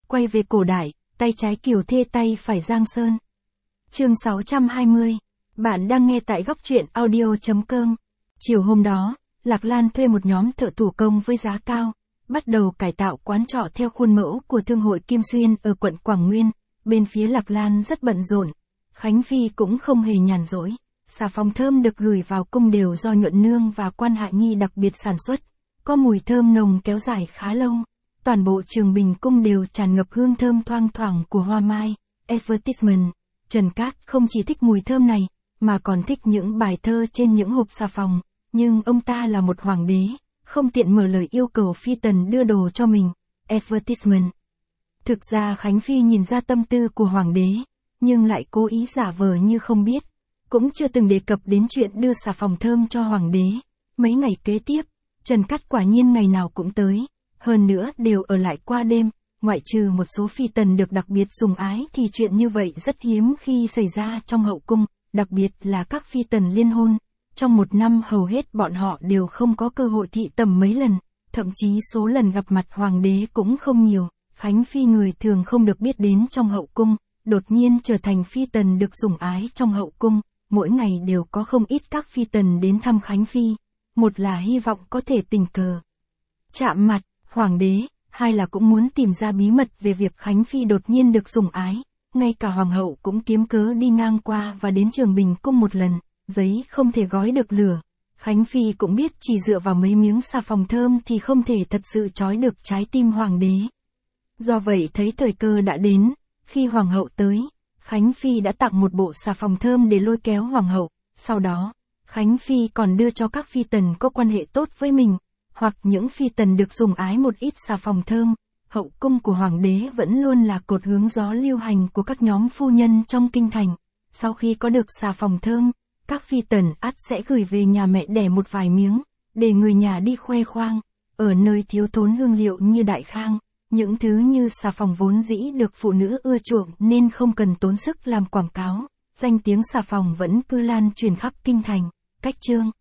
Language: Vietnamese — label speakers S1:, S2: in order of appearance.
S1: quay về cổ đại, tay trái Kiều Thê tay phải Giang Sơn. Chương 620. Bạn đang nghe tại góc truyện audio.com. Chiều hôm đó, Lạc Lan thuê một nhóm thợ thủ công với giá cao, bắt đầu cải tạo quán trọ theo khuôn mẫu của Thương hội Kim Xuyên ở quận Quảng Nguyên. Bên phía Lạc Lan rất bận rộn, Khánh Phi cũng không hề nhàn rỗi. Xà phòng thơm được gửi vào cung đều do Nhuận Nương và Quan Hạ Nhi đặc biệt sản xuất, có mùi thơm nồng kéo dài khá lâu. Toàn bộ Trường Bình cung đều tràn ngập hương thơm thoang thoảng của hoa mai. Advertisement. Trần Cát không chỉ thích mùi thơm này, mà còn thích những bài thơ trên những hộp xà phòng, nhưng ông ta là một hoàng đế, không tiện mở lời yêu cầu phi tần đưa đồ cho mình. Advertisement. Thực ra Khánh Phi nhìn ra tâm tư của hoàng đế, nhưng lại cố ý giả vờ như không biết, cũng chưa từng đề cập đến chuyện đưa xà phòng thơm cho hoàng đế. Mấy ngày kế tiếp, Trần Cát quả nhiên ngày nào cũng tới, hơn nữa đều ở lại qua đêm, ngoại trừ một số phi tần được đặc biệt sủng ái thì chuyện như vậy rất hiếm khi xảy ra trong hậu cung, đặc biệt là các phi tần liên hôn. Trong một năm hầu hết bọn họ đều không có cơ hội thị tầm mấy lần, thậm chí số lần gặp mặt hoàng đế cũng không nhiều. Khánh Phi người thường không được biết đến trong hậu cung, đột nhiên trở thành phi tần được sủng ái trong hậu cung, mỗi ngày đều có không ít các phi tần đến thăm Khánh Phi. Một là hy vọng có thể tình cờ chạm mặt hoàng đế, hai là cũng muốn tìm ra bí mật về việc Khánh Phi đột nhiên được sủng ái. Ngay cả hoàng hậu cũng kiếm cớ đi ngang qua và đến Trường Bình cung một lần. Giấy không thể gói được lửa. Khánh Phi cũng biết chỉ dựa vào mấy miếng xà phòng thơm thì không thể thật sự trói được trái tim hoàng đế. Do vậy thấy thời cơ đã đến, khi hoàng hậu tới, Khánh Phi đã tặng một bộ xà phòng thơm để lôi kéo hoàng hậu. Sau đó, Khánh Phi còn đưa cho các phi tần có quan hệ tốt với mình, hoặc những phi tần được sủng ái một ít xà phòng thơm. Hậu cung của hoàng đế vẫn luôn là cột hướng gió lưu hành của các nhóm phu nhân trong kinh thành. Sau khi có được xà phòng thơm, các phi tần ắt sẽ gửi về nhà mẹ đẻ một vài miếng, để người nhà đi khoe khoang. Ở nơi thiếu thốn hương liệu như Đại Khang, những thứ như xà phòng vốn dĩ được phụ nữ ưa chuộng nên không cần tốn sức làm quảng cáo. Danh tiếng xà phòng vẫn cứ lan truyền khắp kinh thành. Cách chương